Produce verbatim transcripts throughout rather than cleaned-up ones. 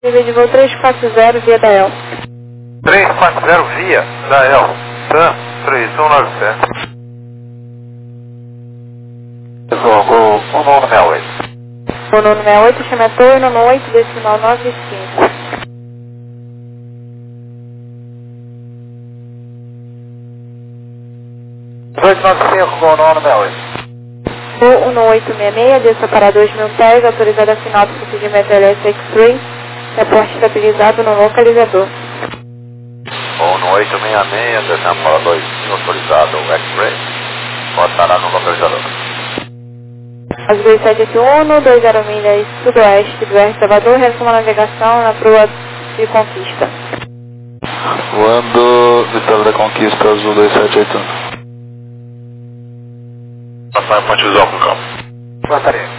de voo três quatro zero via da El. três quatro zero via da El. Tam três um nove sete. Jogo um nove seis oito. O nono sessenta e oito, chama Torre, nono oito, decimal nove cinco. dois nove cinco com o nono sessenta e oito. Voo um oito seis seis, desça para dois mil pés, autorizado a final do procedimento L S X-Ray, reporte estabilizado no localizador. um oito seis seis, descendo para dois mil, autorizado o X-Ray, botará no localizador. As dois sete oito um, dois zero milhas sudoeste do Air Salvador, retoma a navegação na proa de Conquista. Voando Vitória da Conquista, Azul dois sete oito um. Passar em ponte visual com calma. Gostaria.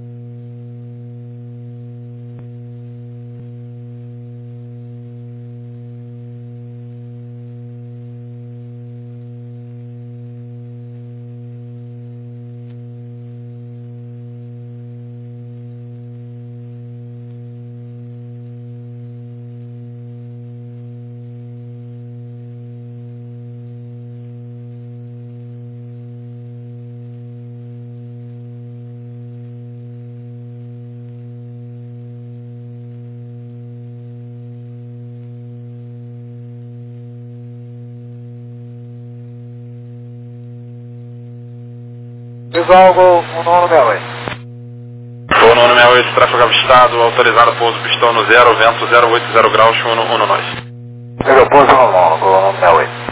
Visual Gol um nove seis oito. Gol nono sessenta e oito, tráfego avistado, autorizado pouso pistão no zero, vento zero oito zero graus, um no nós. Pegou pouso no nono, Gol nove seis oito.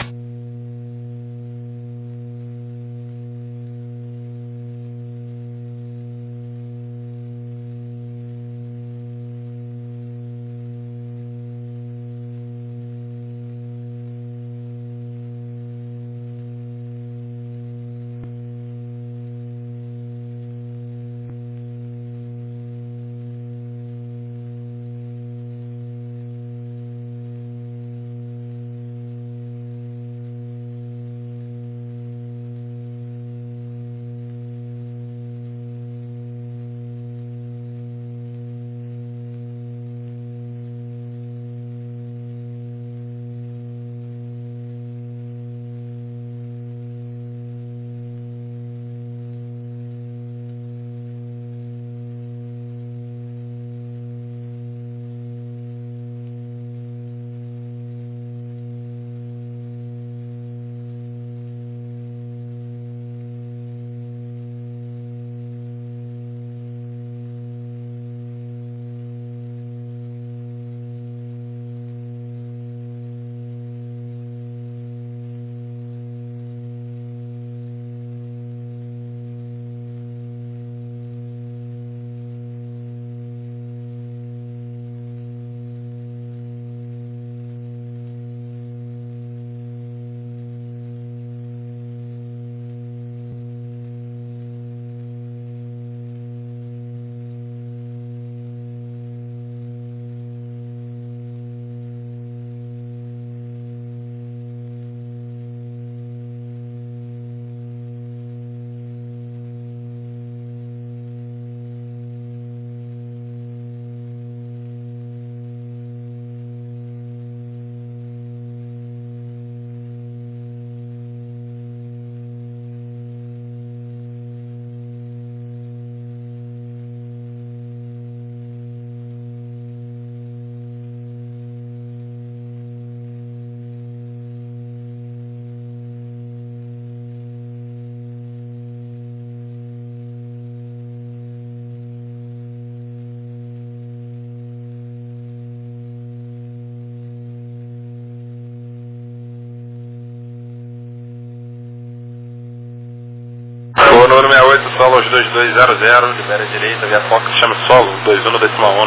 Gol número sessenta e oito, solo dois dois zero zero, libera a direita, via Fox, chama solo, dois um decimal um.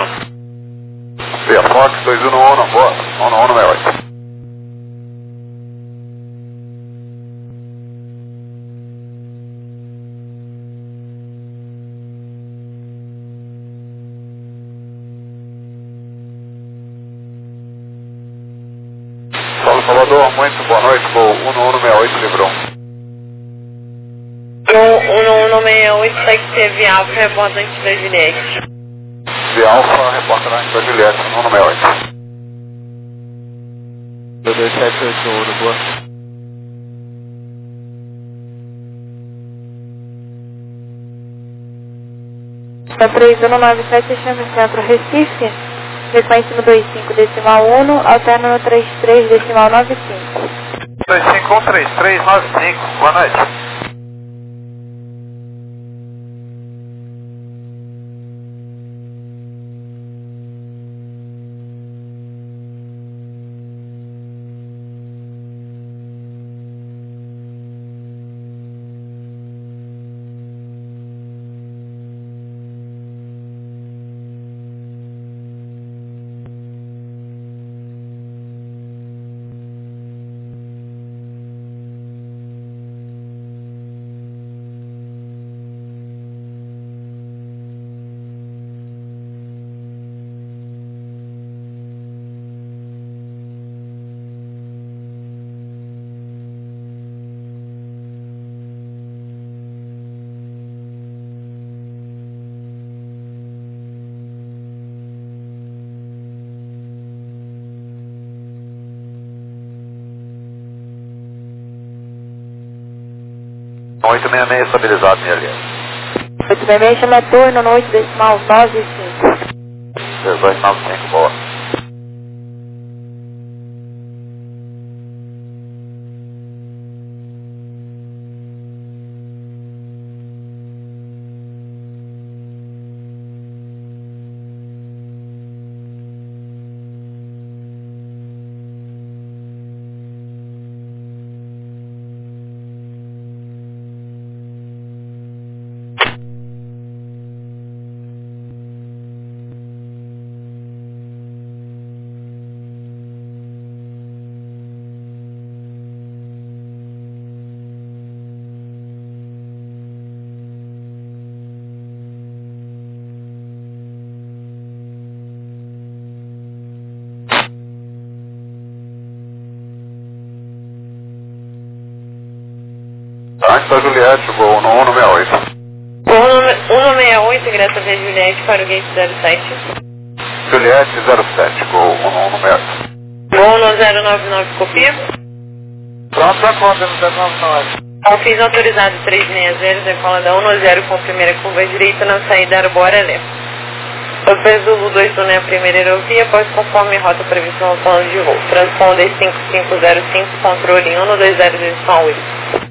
Via Fox dois um um, boa, um um sessenta e oito. Solo Salvador, muito boa noite, Gol um um sessenta e oito, livrou. um um seis oito, segue T V Alfa, reborda antes da Juliette. nove Alfa, reporta na Angra Juliette, no número oito. dois sete oito ouro, boa. Está três um nove sete, chama Centro Recife, frequência no dois cinco decimal um, alterna no trinta e três decimal noventa e cinco. dois cinco um três três nove cinco, boa noite. oito seis seis estabilizado, minha linha. oito seis seis, chama Torno no oito decimal nove cinco. dezoito noventa e cinco, boa. Angra Juliette, voo no cento e sessenta e oito. Voo no cento e sessenta e oito, ingressa via Juliette para o gate zero sete. Juliette zero sete, voo no cento e sessenta e oito. Voo no zero nove nove, copia. Pronto para conta no zero nove nove. Confis autorizado trezentos e sessenta, decola da um zero com primeira curva direita na saída Arbora Leste. Hotel Zulu dois um é a primeira aerovia, após conforme rota prevista no plano de voo. Transponder cinco cinco zero cinco, controle um dois zero oito.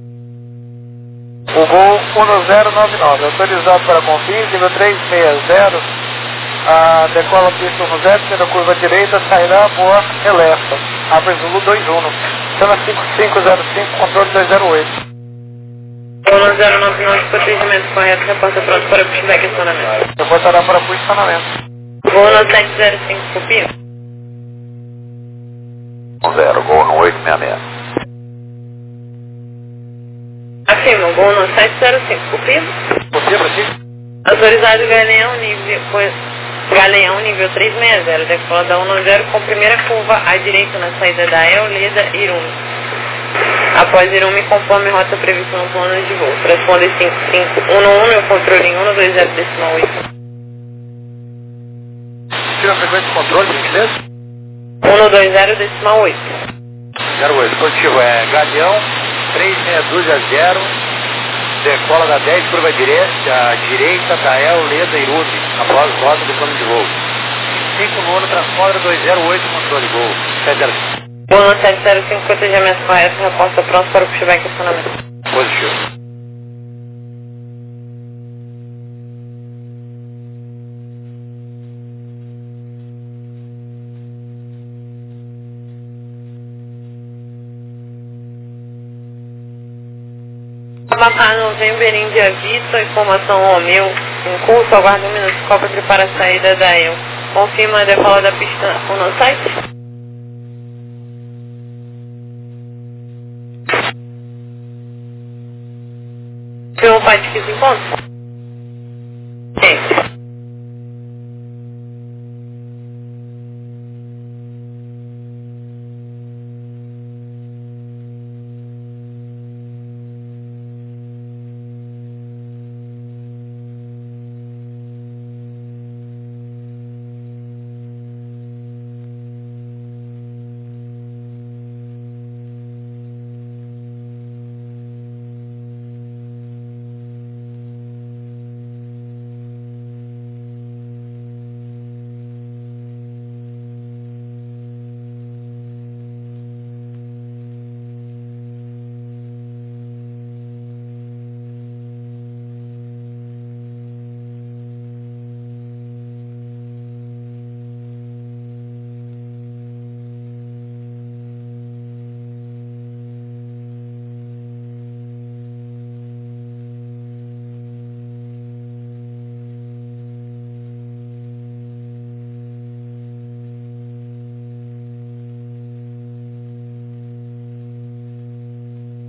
O voo um zero nove nove, autorizado para Confins, nível trezentos e sessenta, a decola pista um zero, sendo curva direita, sairá boa Elesta, Abre Zulu dois um, chama cinco cinco zero cinco, controle dois zero oito. um zero nove nove, protegimento correto, reporta pronto para pushback e estacionamento. Reportará para posicionamento. Voo no sete zero cinco, copia. zero, voo no oito seis seis. Afirma, voo no sete zero cinco, copia. Copia para ti? Autorizado Galeão, nível, Galeão, nível trezentos e sessenta, decola da um zero com primeira curva à direita na saída da Euleda Irume. Após Irume, conforme rota prevista no plano de voo. Transponder cinco cinco um um, meu controle em um dois zero decimal oito. Tira a frequência de controle, por gentileza? um dois zero decimal oito. zero oito, positivo, é Galeão, três seis dois zero, decola da dez, curva direita, à direita, Tael, Leda, Irume, após rota do plano de voo. cinco nono, transponder dois zero oito, controle voo, sete zero cinco. Voo no sete zero cinco, protegimento correto, reposta pronto para o pushback e estacionamento. Positivo. Abacá November, Índia Vista, informação Romeu, em curso, aguarda um minuto, copa prepara a saída da E U. Confirma a decola da pista no site. Confirma o parte que se encontra? Sim.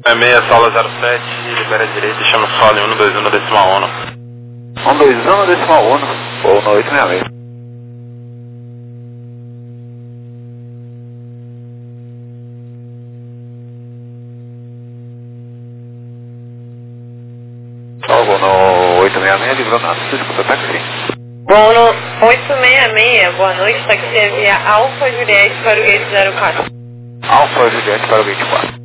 É meia, sala zero sete, libera a direita e chama o solo em um dois um decimal um. um dois um decimal um, ou no oito seis seis. Salvo no oito seis seis, livrou na escuta táxi. Voo no oito seis seis, boa noite, táxi via Alfa Juliette para o gate zero quatro. Alfa Juliette para o gate quatro.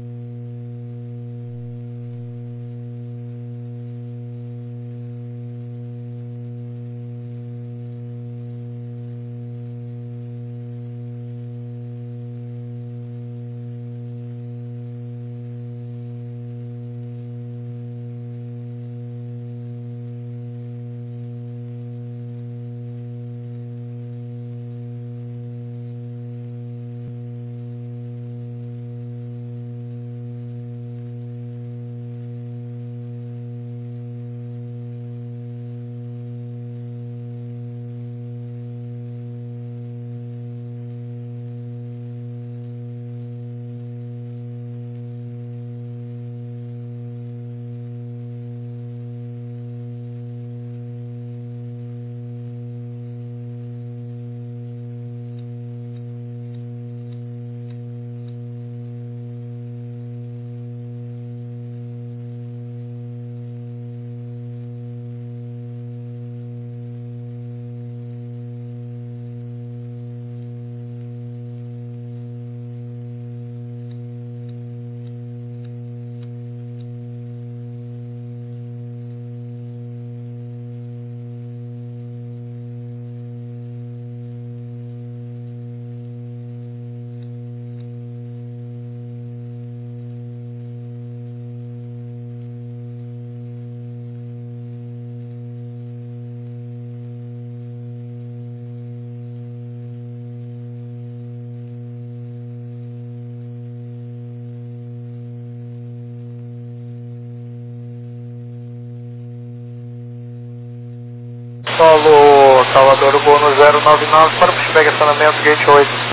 Solo Salvador Bono zero nove nove para o pushback estacionamento gate oito.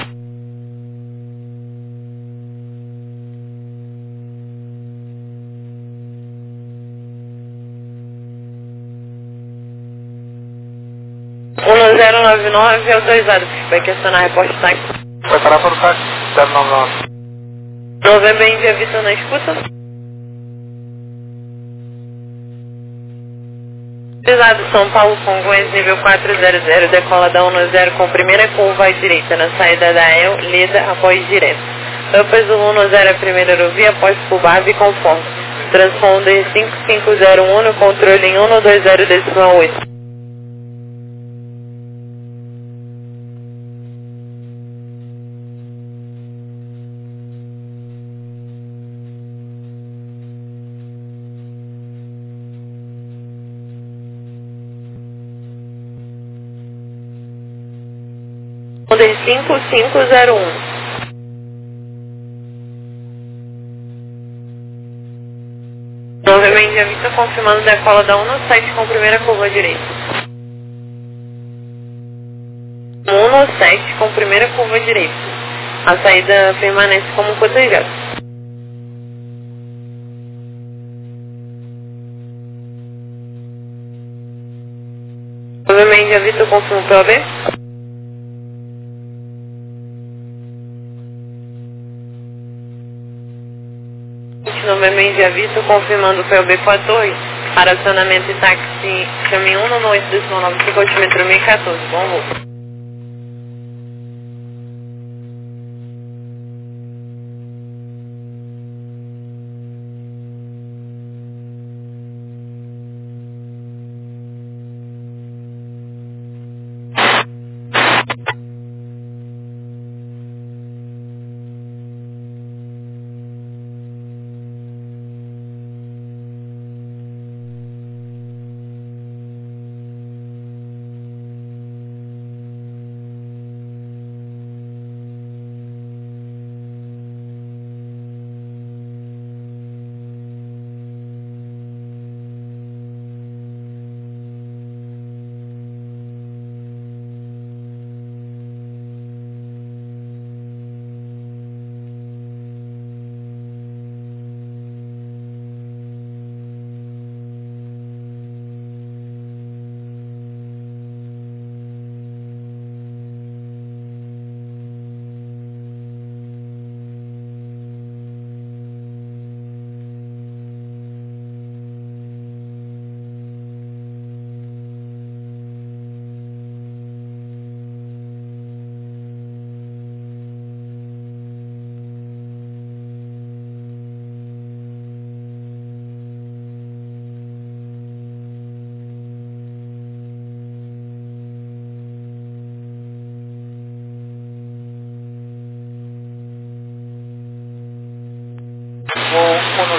um zero nove nove, autorizado, pushback acionar reporte táxi. Vai parar para o táxi zero nove nove. Novembro Índia Vitor na escuta. Autorizado São Paulo Congonhas, nível quatro zero zero, decola da um zero com primeira curva à direita na saída da E L, lida após direto. Upper Zulu um zero a primeira aerovia após Cubave conforme. Transponder cinco cinco zero um no controle em um dois zero decimal oito. cinco cinco zero um. Novamente a vista confirmando decola da um sete com primeira curva direita. um sete com primeira curva direita. A saída permanece como cotejada. Novamente a vista confirma o P O B. Novamente aviso confirmando o P O B quatorze para acionamento de táxi caminho um no oito decimal nove, altímetro mil e quatorze. Bom voo.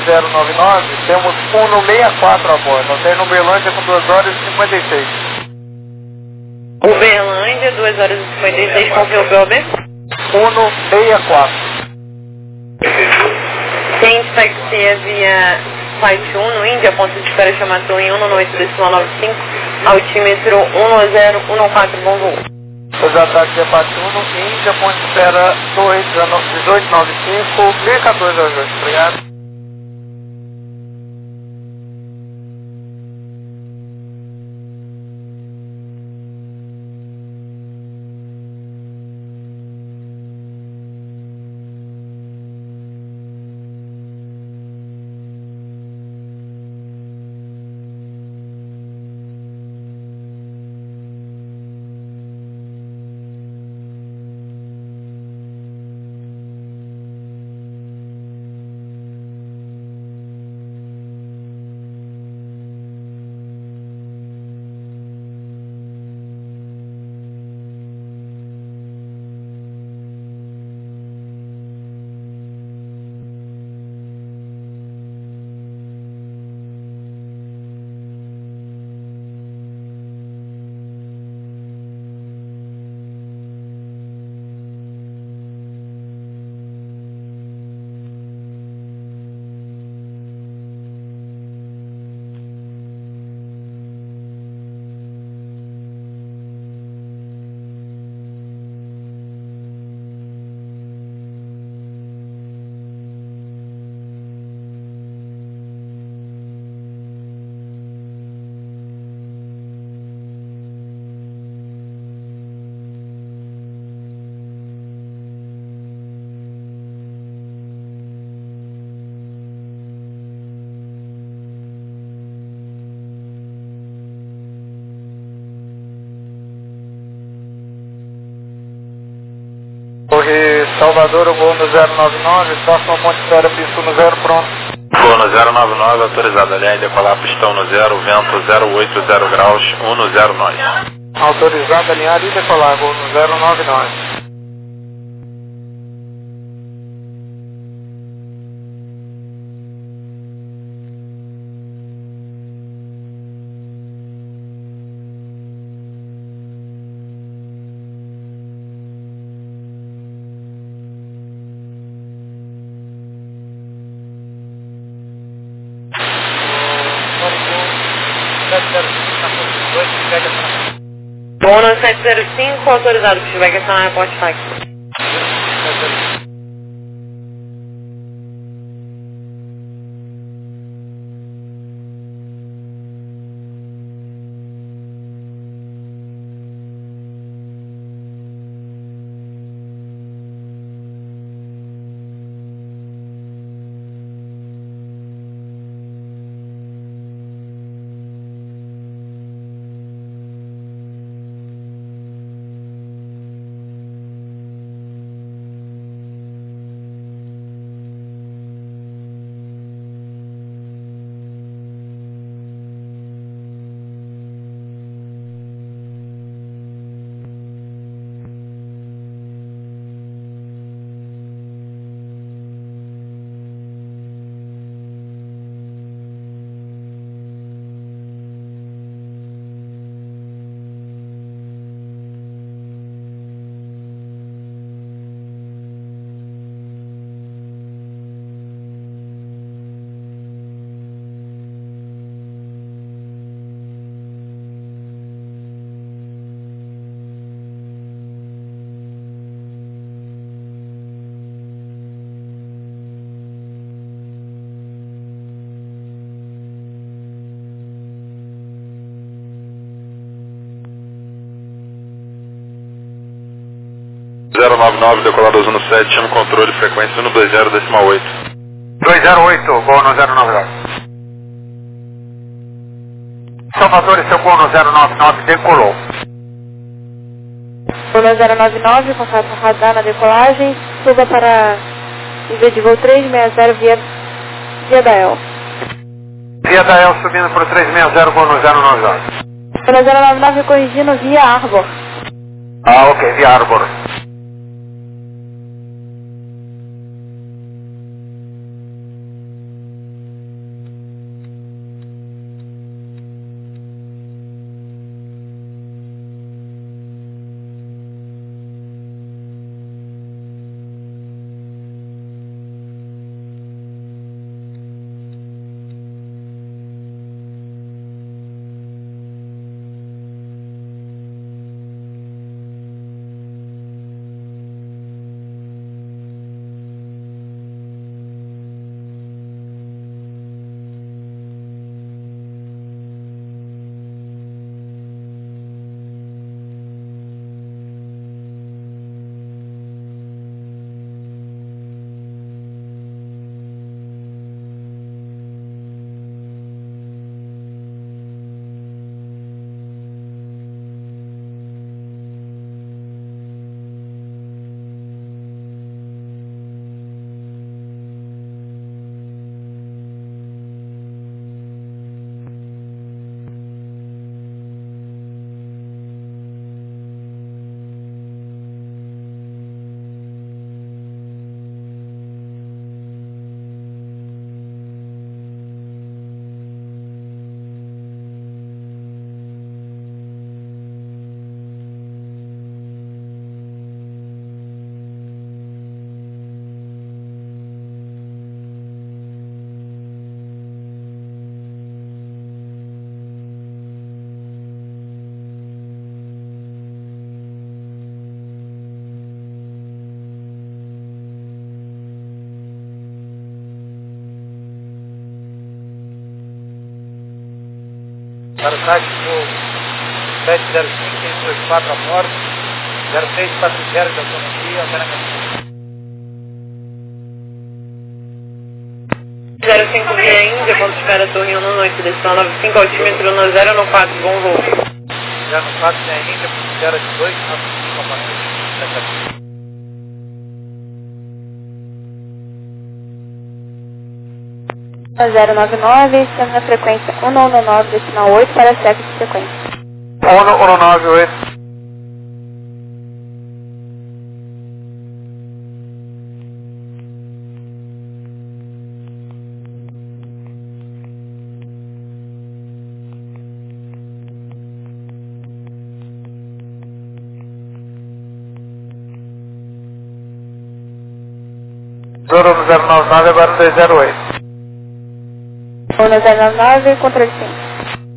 zero nove nove, temos um no sessenta e quatro a bordo. Até no Uberlândia com duas horas e cinquenta e seis. Uberlândia, duas horas e cinquenta e seis, confirma o P O B? um no sessenta e quatro. Quem taxia via Flight um no Índia, ponto de espera chamado em um no oito decimal nove cinco, altímetro um no zero um no quatro, bom voo. Os ataques de Flight um no Índia, ponto de espera dezoito nove cinco, mil e quatorze ajuste, obrigado. Torre Salvador, o voo no zero nove nove, próximo ponto de espera, pista no zero, pronto. Voo no zero nove nove, autorizado a linha e decolar pistão no zero, vento zero oito zero graus, um no zero nove. Autorizado a alinhar e decolar, voo no zero nove nove. Voo no sete zero cinco, autorizado para estiver questão no aeroporto F A C. zero nove nove, decolado no sete, chama controle, frequência um dois zero decimal oito. dois zero oito, voo no zero nove nove. Salvador, seu voo no zero nove nove, decolou. Voo no zero nove nove, contato com radar na decolagem, suba para nível de voo trezentos e sessenta via, via Dael. Via Dael subindo para o trezentos e sessenta, voo no zero nove nove. Voo no zero nove nove, corrigindo via Arbor. Ah, ok, via Arbor. para o táxi voo sete zero cinco, seis dois quatro a bordo, zero seis quatro zero de autonomia, alternativa. zero cinco via Índia, ponto de espera Torre um no noite, decisão nove cinco, altímetro no zero no quatro, bom voo. zero no quatro via Índia, ponto de espera de dois nove cinco, a partir zero nove nove, estamos na frequência um nove nove, decimal oito para cheque de frequência. um nove oito. Zoro zero nove nove, agora dois zero oito. um zero nove nove, controle cinco.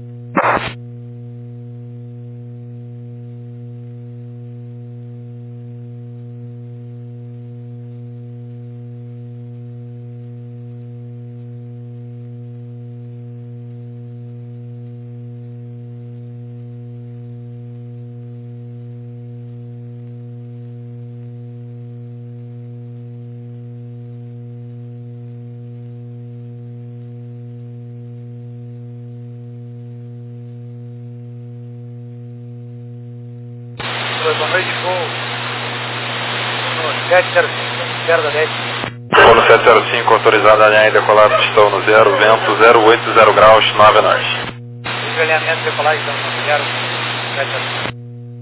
Boa noite, voo no sete zero cinco, zero da dez. Voo no sete zero cinco, autorizado a alinhar e decolar pistão no zero, vento zero oito zero graus, nove nós. Esse alinhamento decolar, então, no zero sete zero cinco.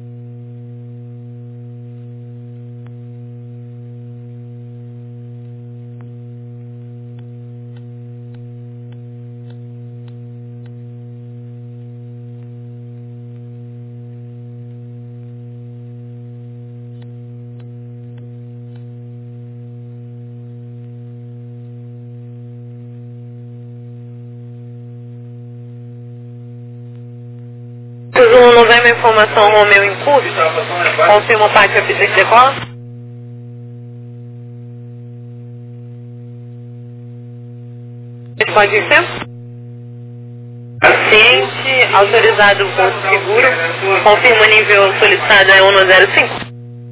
um Novembro, informação Romeu em curso. Confirma o pátio a pista de decola. Pode ser? Ciente, autorizado o ponto seguro. Confirma o nível solicitado é um zero cinco.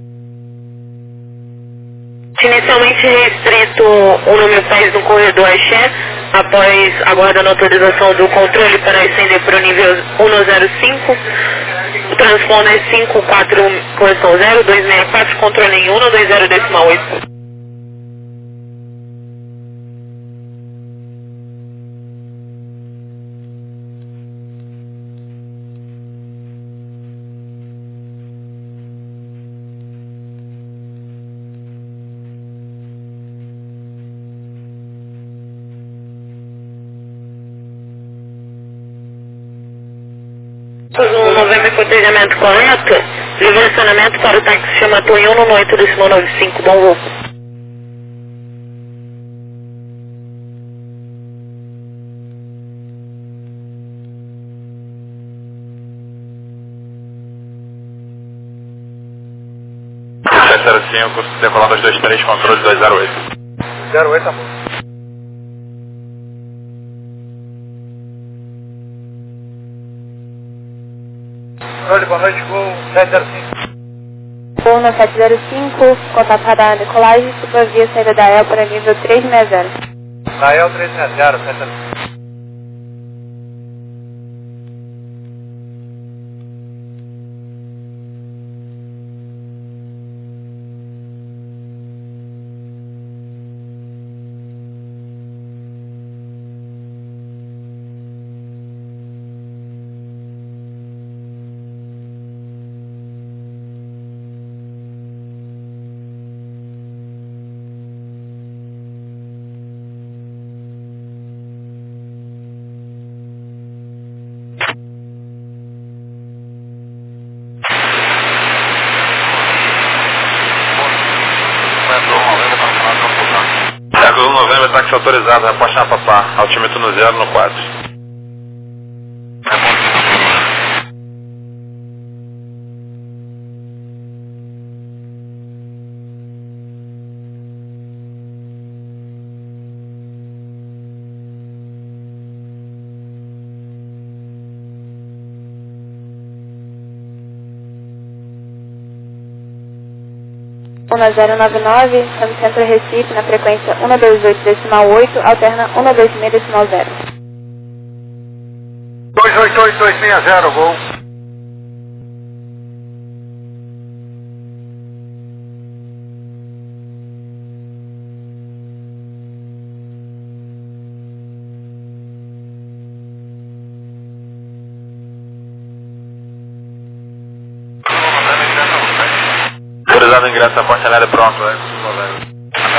Inicialmente restrito o número país no corredor Axé, após aguardando a autorização do controle para ascender para o nível um zero cinco, transponder cinco quatro, correção zero dois seis quatro, controle em um dois zero decimal oito. um Novembro, cotejamento correto, direcionamento para o táxi chama Torre um no oito decimal nove cinco, bom voo. sete zero cinco, decolar dois dois três, controle dois zero oito. zero oito, amor. Controle, boa noite, voo sete zero cinco. Voo no sete zero cinco, contato radar na decolagem, supervia saída da E L para nível três seis zero. Da E L três seis zero, sete zero cinco. um Novembro, táxi autorizado, reposte na Papá, altímetro no zero no quatro. um zero nove nove, chame Centro Recife na frequência um dois oito decimal oito, alterna um dois seis decimal zero. dois oito oito dois seis zero, gol. Autorizado o ingresso da porta aérea pronto, é.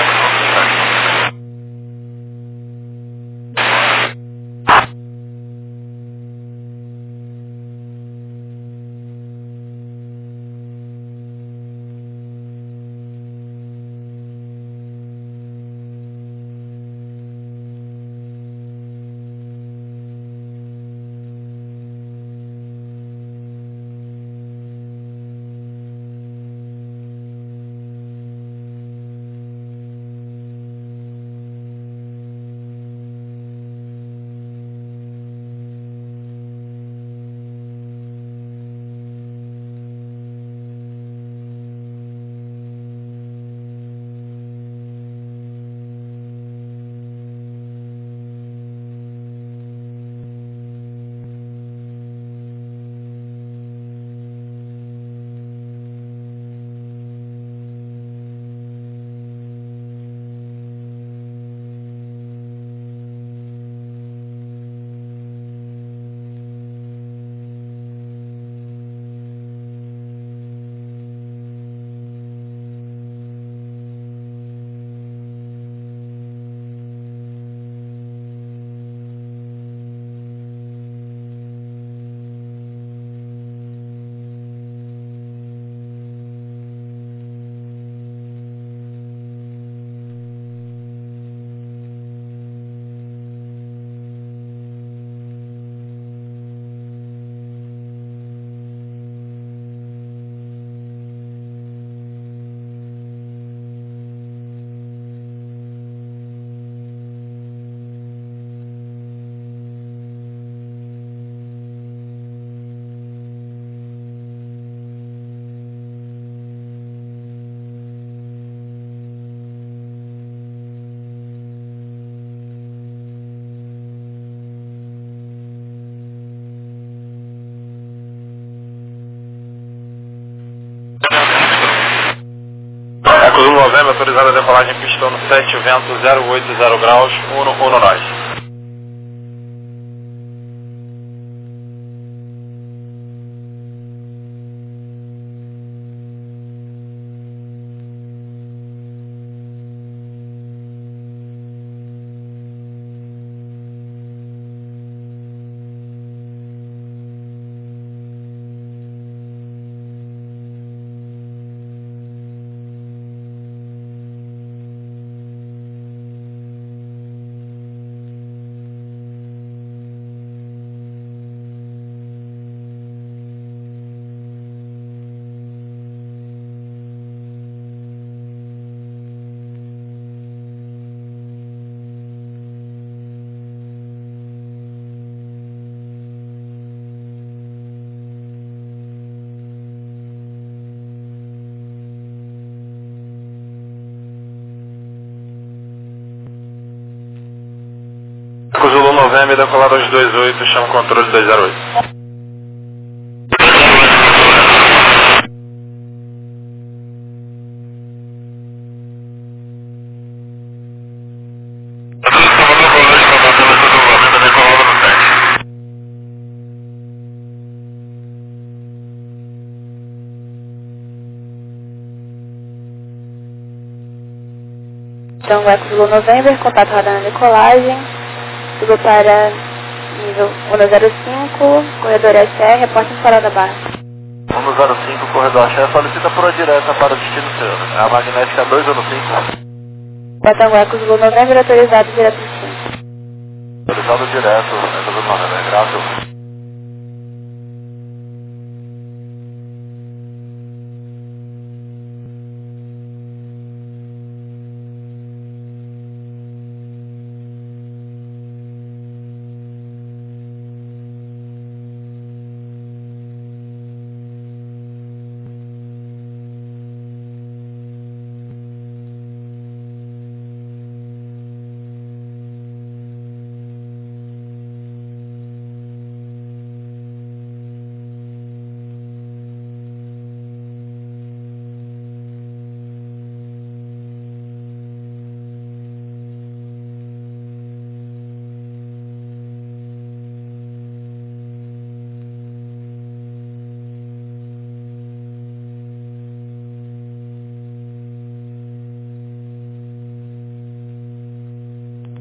Eco Zulu Novembro, autorizada a decolagem pistão no sete, vento zero oito zero graus, um um nós. Eco Zulu Novembro, decolado aos dois oito, chama controle dois zero oito. Então, Eco Zulu November, contato radar na decolagem, suba para nível um zero cinco, corredor S R, reporte em Farol da Barra. um zero cinco, corredor chefe, solicita por direta para o destino seu. É a magnética dois um cinco. Então, Eco Zulu November, autorizado direto do destino. Autorizado direto, Eco Zulu Novembro, graças.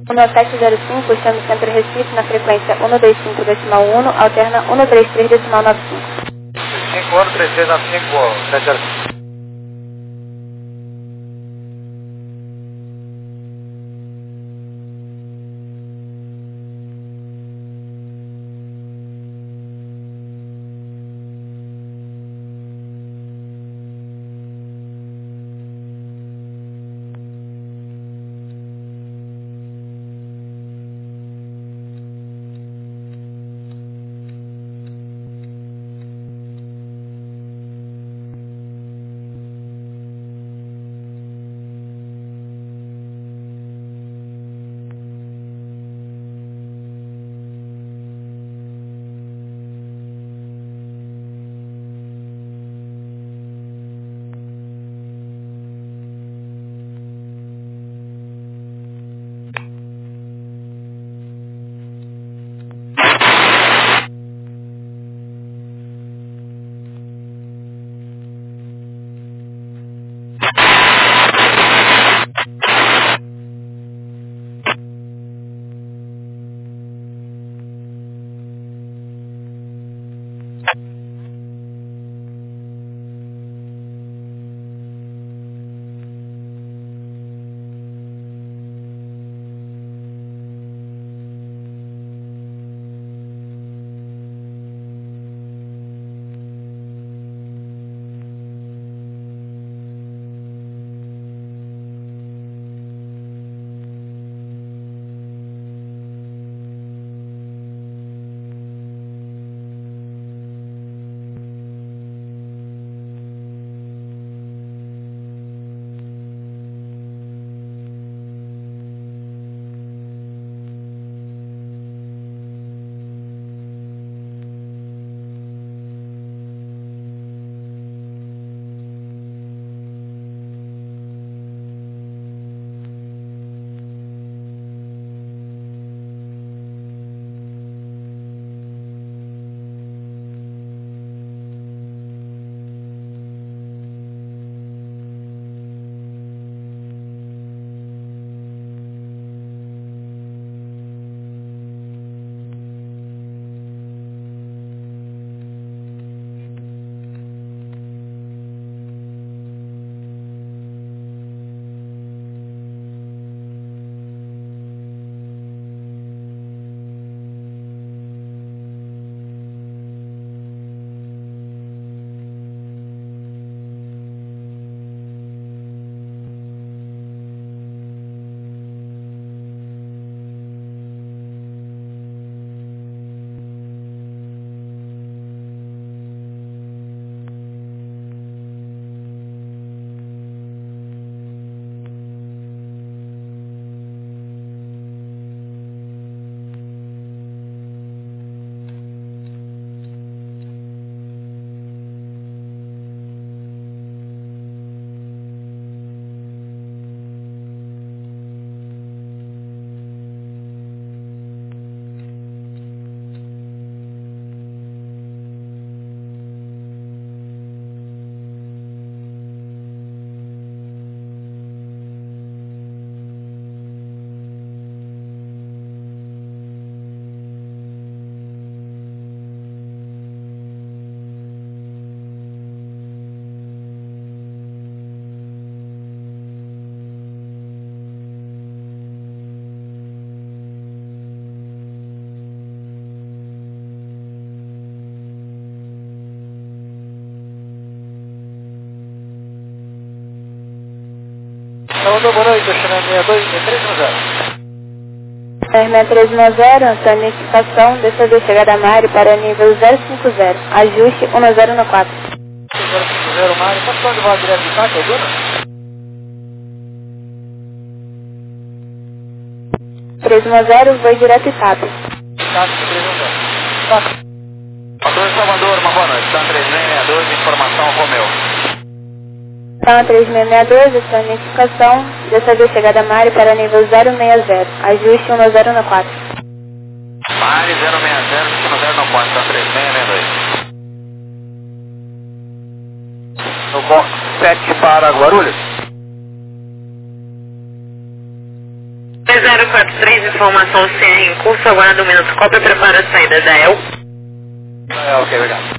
um sete zero cinco, chama o Centro Recife na frequência um dois cinco decimal um, alterna um três três decimal nove cinco. cinco um três três nove cinco, sete zero cinco. Salvador, boa noite, eu chamo seis dois seis três um zero. seis três um zero, sanificação, desça de chegada Mário para nível zero cinco zero, ajuste um zero no quatro. zero cinco zero, Mário, quanto onde vai direto de cá, que é Duna? três um zero, vou direto e TAP. TAP, três um zero. TAP. Motor Salvador, uma boa noite, Tan três seis seis dois, informação Romeu. Então, três seis seis dois, sanificação, desça de chegada Mário para nível zero seis zero, ajuste um zero no quatro. Mário zero seis zero, um zero no quatro, Tan três seis seis dois. No box sete para Guarulhos. zero zero quatro três, informação C R em curso, aguarda um minuto, cópia, prepara a saída da E L. É, ok, obrigado.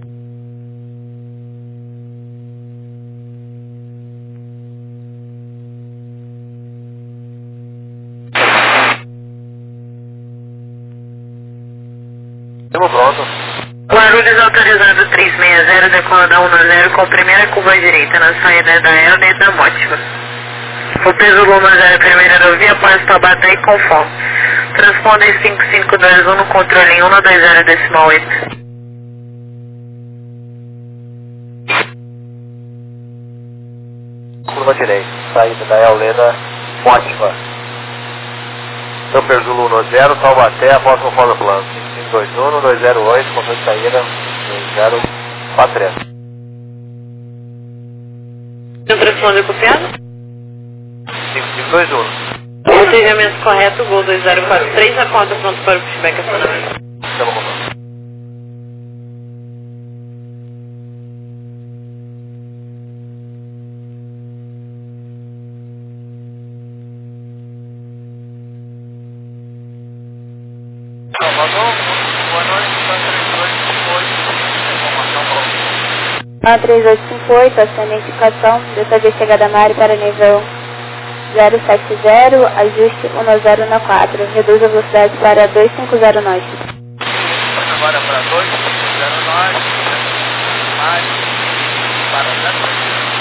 Estamos pronto. Guarulhos autorizado trezentos e sessenta, decola da um zero com primeira curva à direita na saída da E L dentro da Mótima. O peso Luma zero, primeira aerovia, após Taubaté e conforme. Transponder cinco cinco dois um no controle em um dois zero decimal oito. Curva direita, saída da Euleda, Mótima. Super Zulu um zero, Taubaté, após conforme o plano. cinco cinco dois um, dois zero oito, controle de saída, dois zero quatro três. Não transponder copiado? cinco cinco dois um. Entendimento correto, Gol dois zero quatro três, acorda pronto para o pushback acionamento. Estamos com Salvador, boa noite, está três dois cinco oito, informação pronta. A três dois cinco oito, aciona a indicação, dessa vez chegada na área para nível zero sete zero, ajuste um zero na quatro, reduz a velocidade para dois cinco zero nós. Agora para dois cinco zero nós, mais para zero.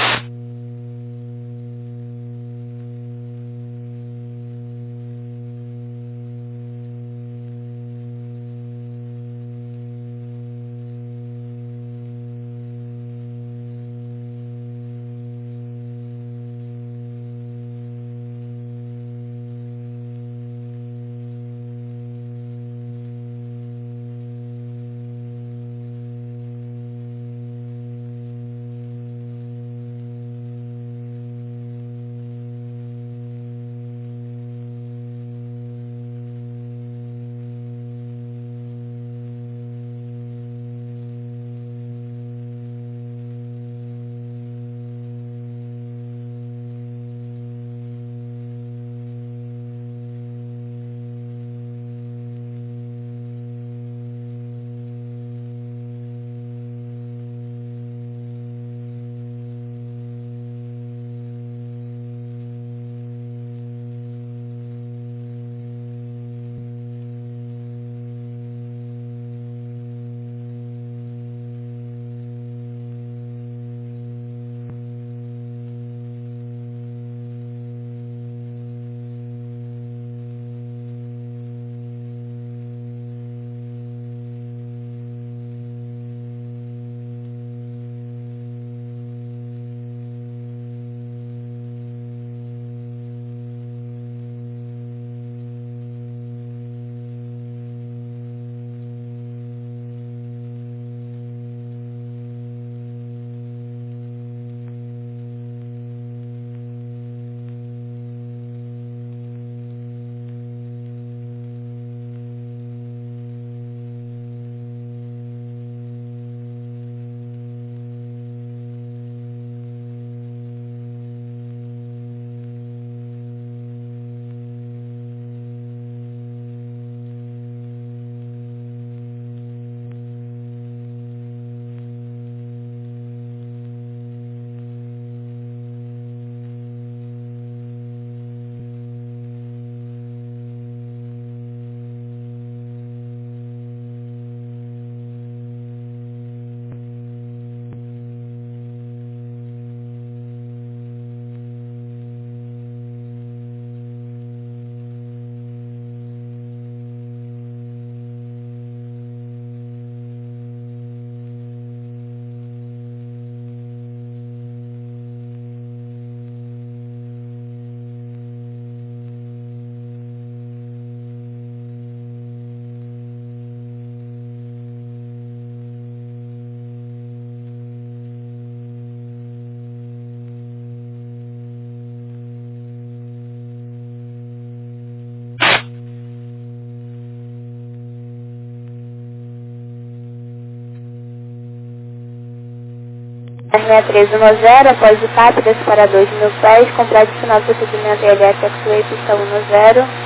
seis três um zero, após o T A P, desce para dois mil pés, complete o final do procedimento E L S X-Ray, pista um zero,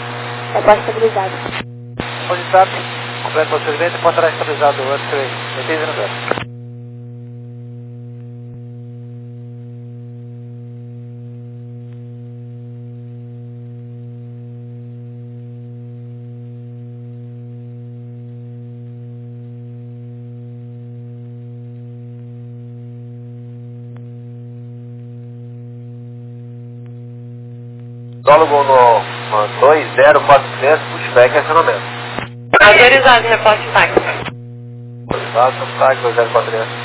Reporte estabilizado. Positado, completo procedimento e portará estabilizado o X-Ray. Repeat no zero. Sólogo no dois zero quatro três, pushback e acionamento. Autorizado, reporte táxi. Autorizado, táxi dois zero quatro três.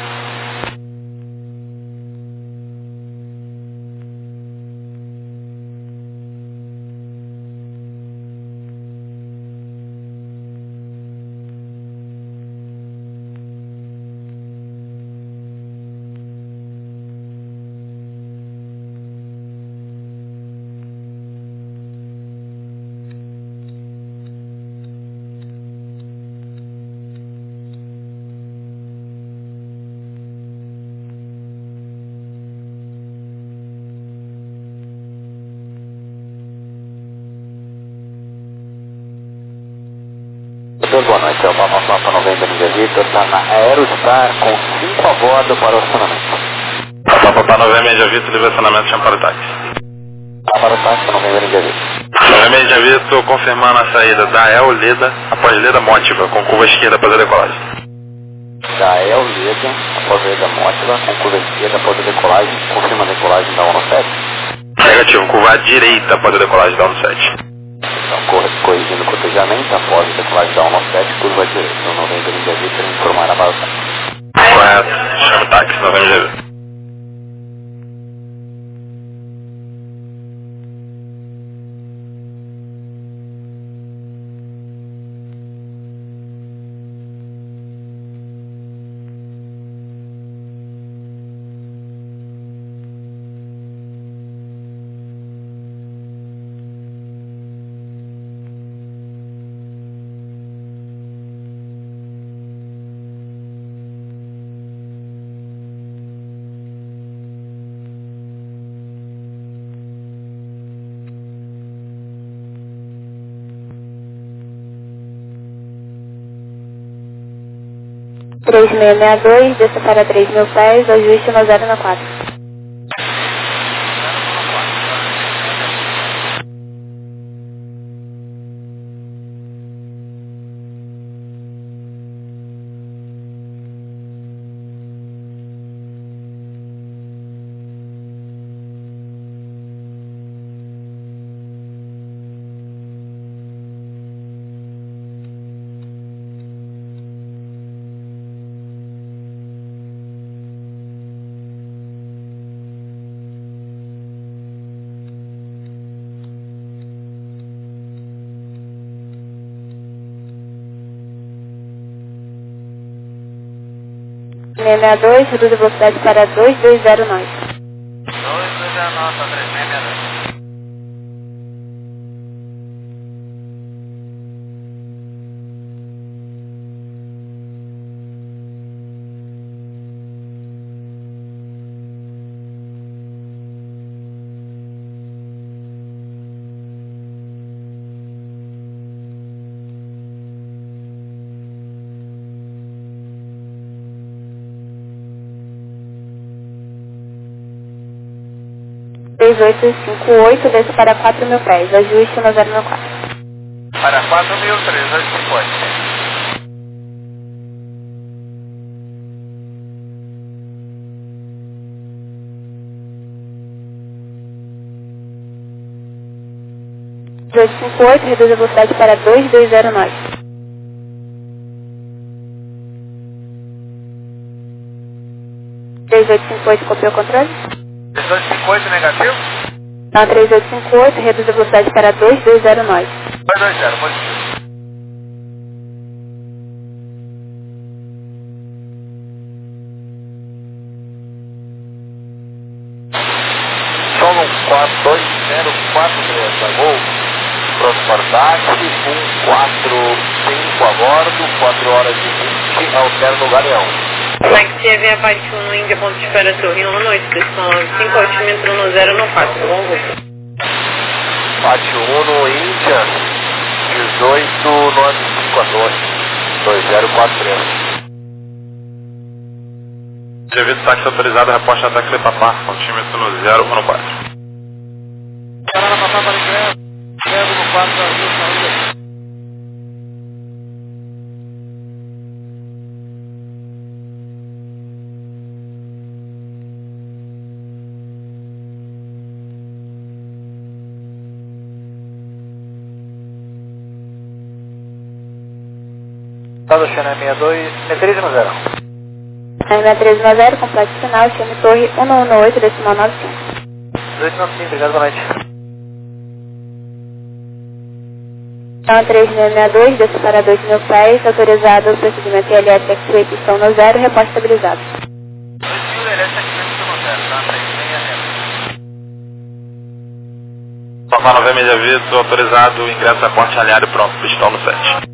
Boa noite, é o Papa Papa Novembro India Victor, está na Aerostar com cinco a bordo para o acionamento. Papa Papa Novembro India Victor, livre acionamento, chama para o táxi. Para o táxi, Novembro India Victor. Novembro India Victor, confirmando a saída da E L Leda após Leda Mótiva, com curva esquerda após a decolagem. Da E L Leda após Leda Mótiva, com curva esquerda após a decolagem, confirma a decolagem da um sete. Negativo, curva à direita após a decolagem da um sete. Então, corrigindo o cotejamento, após a decolagem da um sete, curva direita. No Novembro India Victor, informar a base. Correto, chama o táxi, Novembro India Victor. três seis seis dois, desça para três mil pés, ajuste no zero no quatro. seis seis dois, reduz a velocidade para dois dois zero nove. dois dois zero nove, para três seis seis dois. três oito cinco oito, desça para quatro mil pés, ajuste no zero no quatro. Para quatro mil, três oito cinco oito. três oito cinco oito, reduz a velocidade para dois dois zero nove. três oito cinco oito, copiou o controle? três oito cinco oito negativo? Não, três oito cinco oito, reduz a velocidade para dois dois zero nove. dois dois zero, positivo. Solo quatro dois zero quatro três, da Gol. Pronto para o táxi, um quatro cinco a bordo, quatro horas e vinte, alterno Galeão. Táxi é via parte um no Índia, ponto de espera Torre um noite, descão cinco oito no zero no quatro, bom voo. Parte um no Índia, oito nove cinco a torre, dois zero quatro três. Serviço táxi autorizado, reposta táxi Papá, altímetro no zero um quatro. Parada Papá para ingresso, zero no quatro da Rio, saúde. Estado Xané sessenta e dois, metrize no zero. Xané três um zero, complexo final, Xané Torre um um oito, decimal nove cinco. dezoito nove cinco, obrigado, boa noite. Xané três seis seis dois, desce para dois mil pés, autorizado o procedimento I L S X-Ray, pistão no zero, reposta estabilizado. dois mil, I L S X-Ray, pistão no zero, tá? três seis seis zero. Papá Nove Meia Aviso, autorizado, ingresso a corte alinhado pronto, pistão no sete.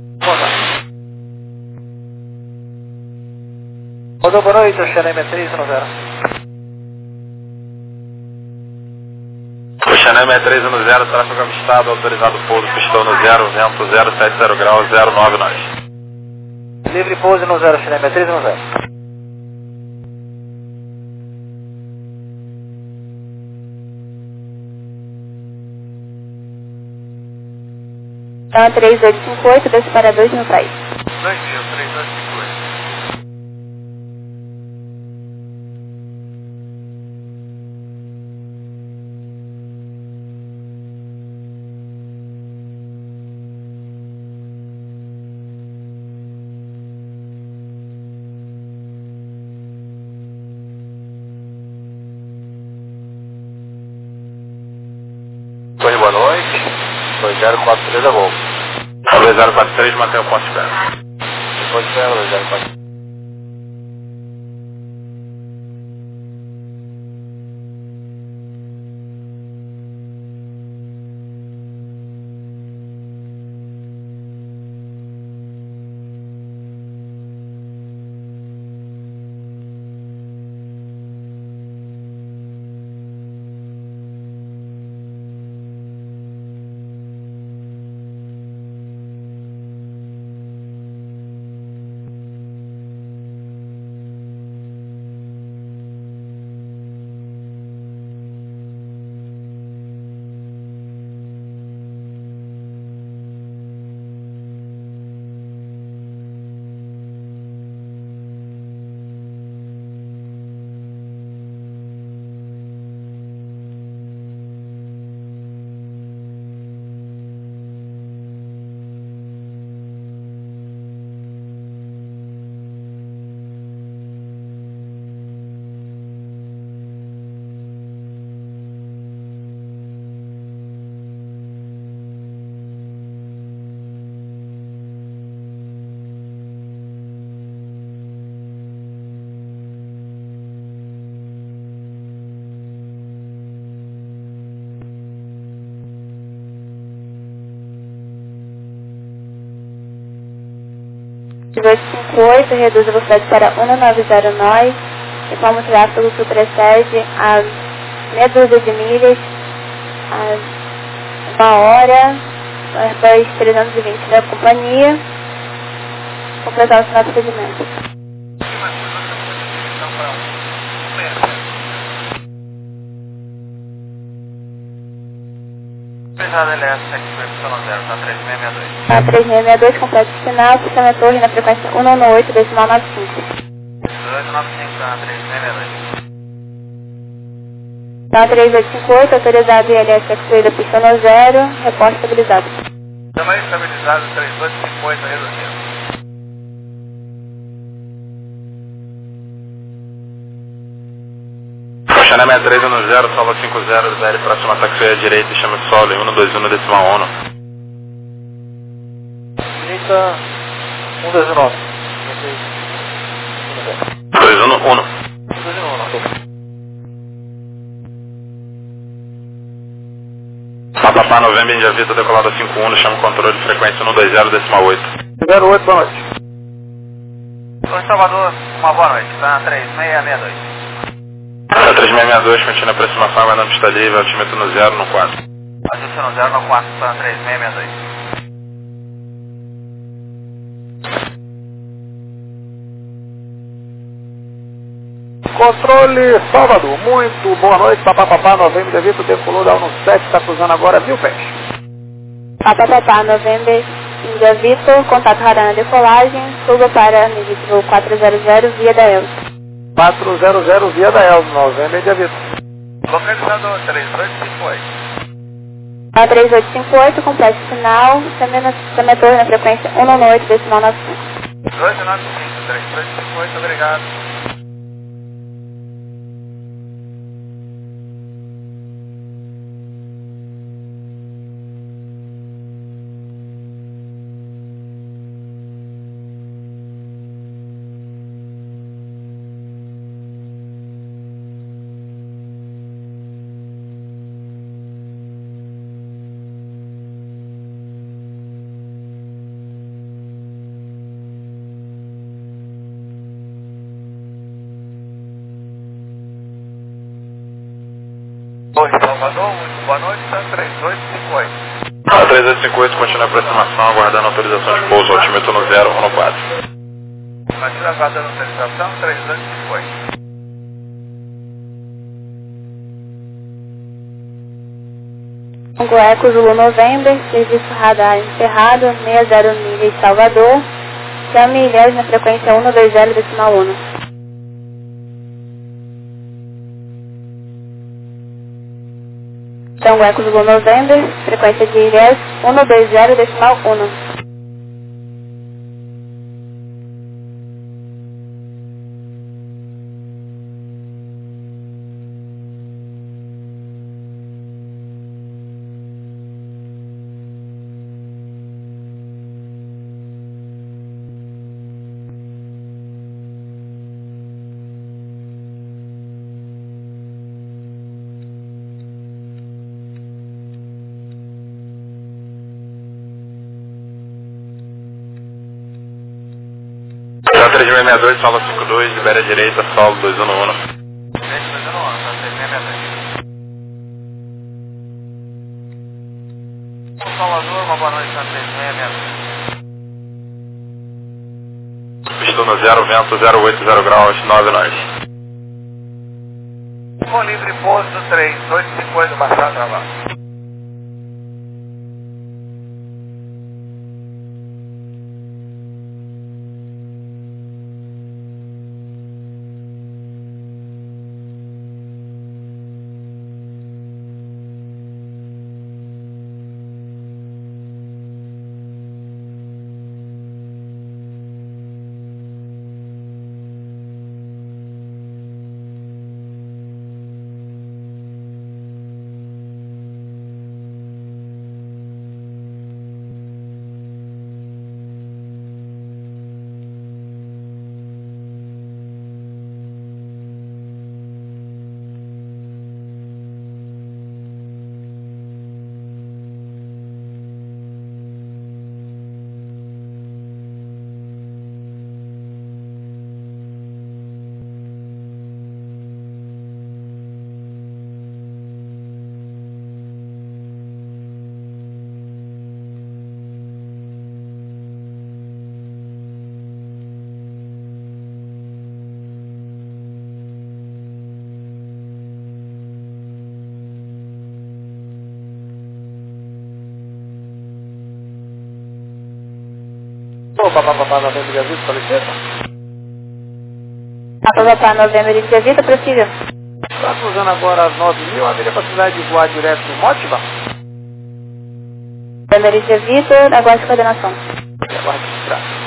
Rodou, boa noite, Xané metrize no zero. O Xané sessenta e três no zero, tráfego avistado, autorizado pouso, pistão no zero, vento zero sete zero graus, zero nove nove. Livre pose no zero, Xané metrize no zero. Xané três oito cinco oito, desce para dois mil pés. dois mil, três dois cinco oito. Torre, boa noite. dois zero quatro três a Gol. dois zero quatro três, mantém o ponto de espera. Ponto de espera, dois zero quatro. dois cinco oito, reduz a velocidade para um nove zero nove, informa o tráfego que precede a meia dúzia de milhas, a uma hora, Airbus trezentos e vinte da companhia, completar o final do procedimento. Autorizado L S X-Ray, pistão no zero, tá? três seis seis dois. A três seis seis dois, completo final, sistema torre na frequência um um oito, decimal nove cinco. dois nove cinco, tá? três seis seis dois. Tá, três oito cinco oito, autorizado I L S X-Ray da pista no zero, reposta estabilizado. Também estabilizado, três oito cinco oito, reduzido. Xané sessenta e três no zero, salva cinco zero, zero, próxima táxi à direita, chama de solo, um dois um, decimal um. Direita, um dois nove. dois um um. um dois nove. Papapá Novembro Índia Vita, decolada cinco um, chama o controle de frequência um dois zero, decimal oito. zero oito, boa noite. Oi, Salvador, uma boa noite, tá? três seis seis dois. Tá, três seis seis dois, continua a aproximação, aguardando pista livre, altímetro no zero, no quatro. Ajuste no zero no quatro, tá? três seis seis dois. Controle Salvador, muito boa noite, papapá, Novembro de Vitor, decolou da um sete, está cruzando agora mil pés. Papapá, Novembro de Vitor, contato radar na decolagem, suba para nível quatrocentos via da Elsa. quatrocentos via da Elsa, Novembro de Vitor. Localizador três oito cinco oito. A três oito cinco oito, complete final, semetor na frequência cento e noventa e oito, decimal nove cinco. dois nove cinco, três oito cinco oito, obrigado. Oi, Salvador, muito boa noite, está três oito cinco oito. A três oito cinco oito continua a aproximação, aguardando autorização de pouso, altímetro no zero um quatro. Continua aguardando autorização, três oito cinco oito. Tango Eco Zulu November, serviço radar encerrado, sessenta milhas Salvador, chame ilhas na frequência cento e vinte, decimal um. Tango Eco Zulu November, frequência de ilhas cento e vinte, decimal um. três seis seis dois, solo cinco dois, libera a direita, solo dois um um. três dois um um, tá três seis seis dois. Salvador, uma boa noite, tá três seis seis dois. Estou no zero, vento zero oito zero graus, nove nós. Com livre pouso três oito cinco oito, baixar trabalho. Opa, papapá, Novembro de Vitor, com licença. Papapá, Novembro de Vitor, prossiga. Está cruzando agora as nove mil, haveria possibilidade de voar direto do Mótiva? Novembro de Vitor, aguarde coordenação. Aguarde de trás.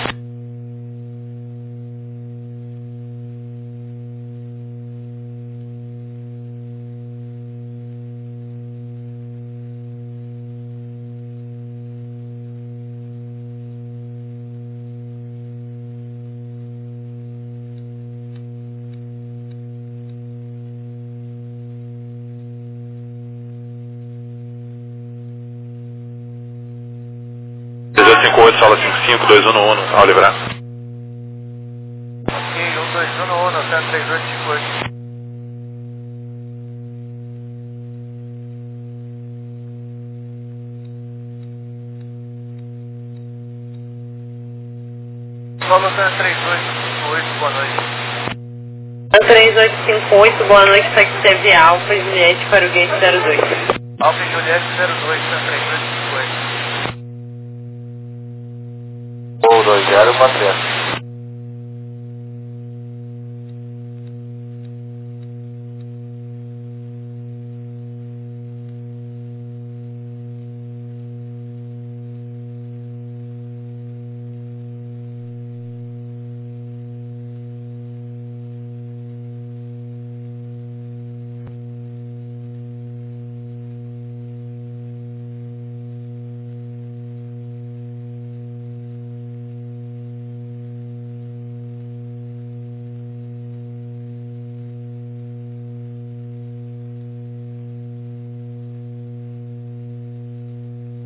cinco oito, sala cinco cinco, dois um um, ao livrar. Ok, um dois um um, até três oito cinco oito. Solo três oito cinco oito, boa noite. três oito cinco oito, boa noite, taxi Alfa Juliette para o gate zero dois. Alfa Juliette zero dois, três oito cinco oito. Voo dois zero, mantendo.